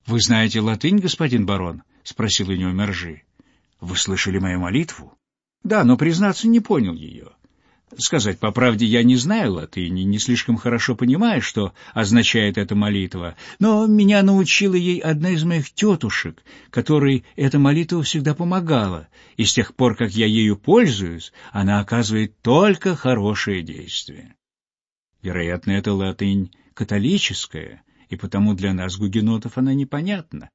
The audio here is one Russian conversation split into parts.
«Вы знаете латынь, господин барон?» — спросил у него Мержи. «Вы слышали мою молитву?» «Да, но, признаться, не понял ее. Сказать по правде, я не знаю латыни, не слишком хорошо понимаю, что означает эта молитва, но меня научила ей одна из моих тетушек, которой эта молитва всегда помогала, и с тех пор, как я ею пользуюсь, она оказывает только хорошее действие. Вероятно, эта латынь католическая, и потому для нас, гугенотов, она непонятна».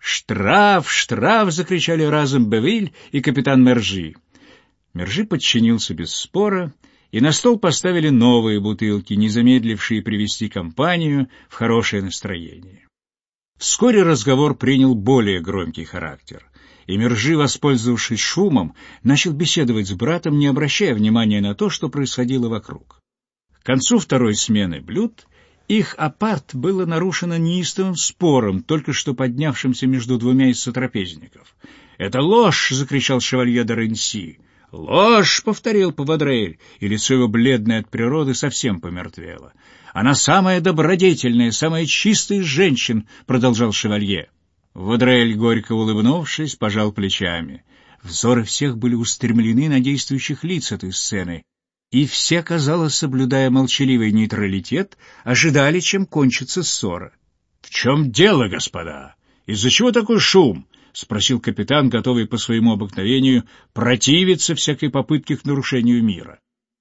«Штраф! Штраф!» — закричали разом Бевиль и капитан Мержи. Мержи подчинился без спора, и на стол поставили новые бутылки, не замедлившие привести компанию в хорошее настроение. Вскоре разговор принял более громкий характер, и Мержи, воспользовавшись шумом, начал беседовать с братом, не обращая внимания на то, что происходило вокруг. К концу второй смены блюд их апарт было нарушено неистовым спором, только что поднявшимся между двумя из сотрапезников. «Это ложь!» — закричал шевалье де Ренси. «Ложь!» — повторил Повадрель, и лицо его, бледное от природы, совсем помертвело. «Она самая добродетельная, самая чистая из женщин!» — продолжал шевалье. Вадрель, горько улыбнувшись, пожал плечами. Взоры всех были устремлены на действующих лиц этой сцены, и все, казалось, соблюдая молчаливый нейтралитет, ожидали, чем кончится ссора. «В чем дело, господа? Из-за чего такой шум?» — спросил капитан, готовый по своему обыкновению противиться всякой попытке к нарушению мира.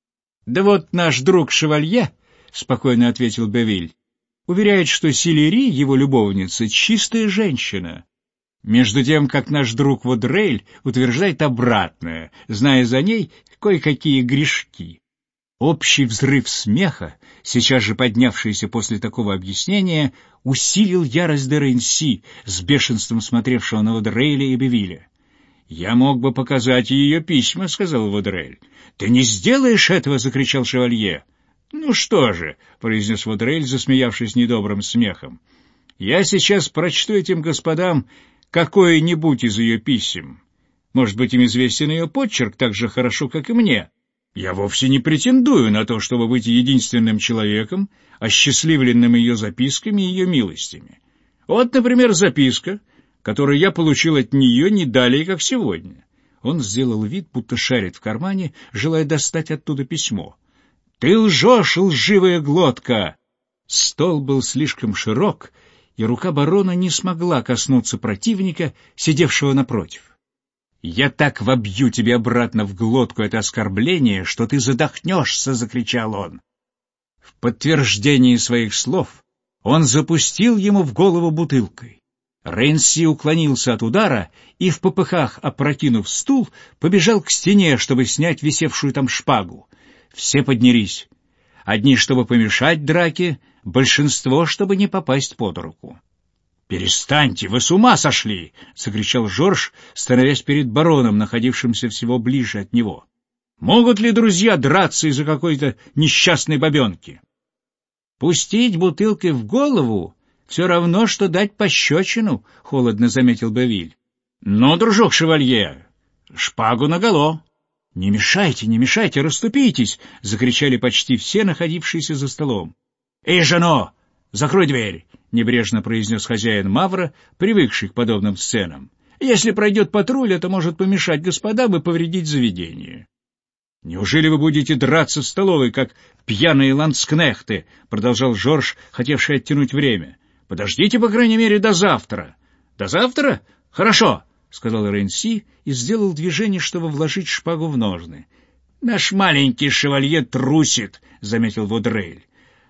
«Да вот наш друг Шевалье, — спокойно ответил Бевиль, — уверяет, что Силери, его любовница, чистая женщина, между тем, как наш друг Вадрель утверждает обратное, зная за ней кое-какие грешки». Общий взрыв смеха, сейчас же поднявшийся после такого объяснения, усилил ярость де Ренси, с бешенством смотревшего на Вадрейля и Бевиля. «Я мог бы показать ее письма», — сказал Вадрель. «Ты не сделаешь этого!» — закричал шевалье. «Ну что же», — произнес Вадрель, засмеявшись недобрым смехом, — «я сейчас прочту этим господам какое-нибудь из ее писем. Может быть, им известен ее почерк так же хорошо, как и мне. Я вовсе не претендую на то, чтобы быть единственным человеком, осчастливленным ее записками и ее милостями. Вот, например, записка, которую я получил от нее не далее, как сегодня». Он сделал вид, будто шарит в кармане, желая достать оттуда письмо. «Ты лжешь, лживая глотка!» Стол был слишком широк, и рука барона не смогла коснуться противника, сидевшего напротив. «Я так вобью тебе обратно в глотку это оскорбление, что ты задохнешься!» — закричал он. В подтверждении своих слов он запустил ему в голову бутылкой. Ренси уклонился от удара и, в попыхах опрокинув стул, побежал к стене, чтобы снять висевшую там шпагу. Все поднялись. Одни, чтобы помешать драке, большинство, чтобы не попасть под руку. «Перестаньте, вы с ума сошли!» — закричал Жорж, становясь перед бароном, находившимся всего ближе от него. «Могут ли друзья драться из-за какой-то несчастной бабенки?» «Пустить бутылкой в голову — все равно, что дать пощечину», — холодно заметил Бевиль. «Ну, дружок шевалье, шпагу наголо!» Не мешайте, расступитесь!» — закричали почти все, находившиеся за столом. «Эй, Жано, закрой дверь!» — небрежно произнес хозяин Мавра, привыкший к подобным сценам. «Если пройдет патруль, это может помешать господам и повредить заведение». «Неужели вы будете драться в столовой, как пьяные ландскнехты?» — продолжал Жорж, хотевший оттянуть время. «Подождите, по крайней мере, до завтра». «До завтра? Хорошо», — сказал Ренси и сделал движение, чтобы вложить шпагу в ножны. «Наш маленький шевалье трусит», — заметил Вадрель.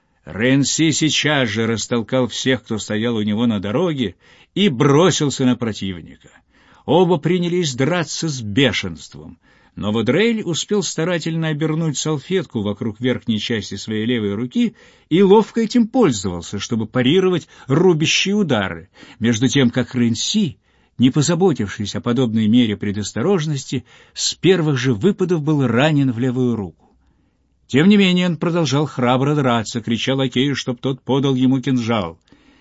Ренси сейчас же растолкал всех, кто стоял у него на дороге, и бросился на противника. Оба принялись драться с бешенством, но Вадрель успел старательно обернуть салфетку вокруг верхней части своей левой руки и ловко этим пользовался, чтобы парировать рубящие удары, между тем как Ренси, не позаботившись о подобной мере предосторожности, с первых же выпадов был ранен в левую руку. Тем не менее он продолжал храбро драться, крича лакею, чтоб тот подал ему кинжал.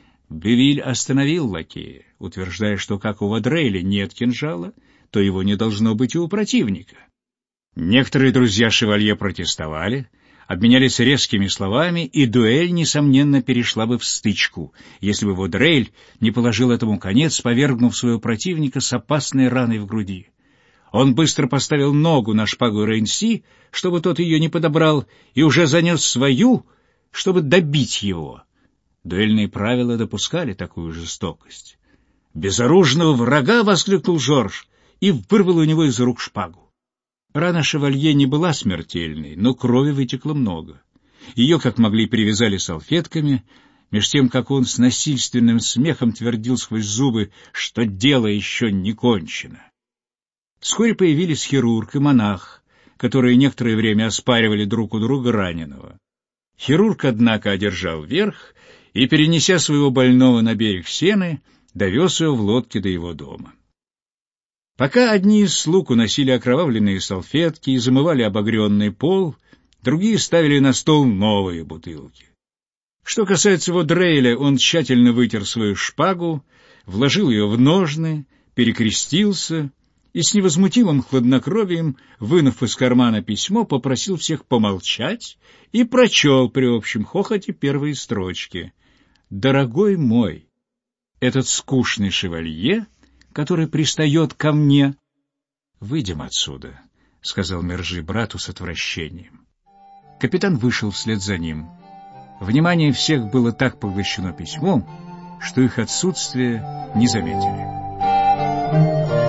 Бевиль остановил лакея, утверждая, что как у Вадрейля нет кинжала, то его не должно быть и у противника. Некоторые друзья шевалье протестовали, обменялись резкими словами, и дуэль, несомненно, перешла бы в стычку, если бы Ваудрейль не положил этому конец, повергнув своего противника с опасной раной в груди. Он быстро поставил ногу на шпагу Рейнси, чтобы тот ее не подобрал, и уже занес свою, чтобы добить его. Дуэльные правила допускали такую жестокость. «Безоружного врага!» — воскликнул Жорж и вырвал у него из рук шпагу. Рана шевалье не была смертельной, но крови вытекло много. Ее, как могли, перевязали салфетками, меж тем, как он с насильственным смехом твердил сквозь зубы, что дело еще не кончено. Вскоре появились хирург и монах, которые некоторое время оспаривали друг у друга раненого. Хирург, однако, одержал верх и, перенеся своего больного на берег Сены, довез его в лодке до его дома. Пока одни из слуг уносили окровавленные салфетки и замывали обогренный пол, другие ставили на стол новые бутылки. Что касается Ваудрейля, он тщательно вытер свою шпагу, вложил ее в ножны, перекрестился и с невозмутимым хладнокровием, вынув из кармана письмо, попросил всех помолчать и прочел при общем хохоте первые строчки. «Дорогой мой, этот скучный шевалье, который пристает ко мне...» «Выйдем отсюда», — сказал Мержи брату с отвращением. Капитан вышел вслед за ним. Внимание всех было так поглощено письмом, что их отсутствие не заметили.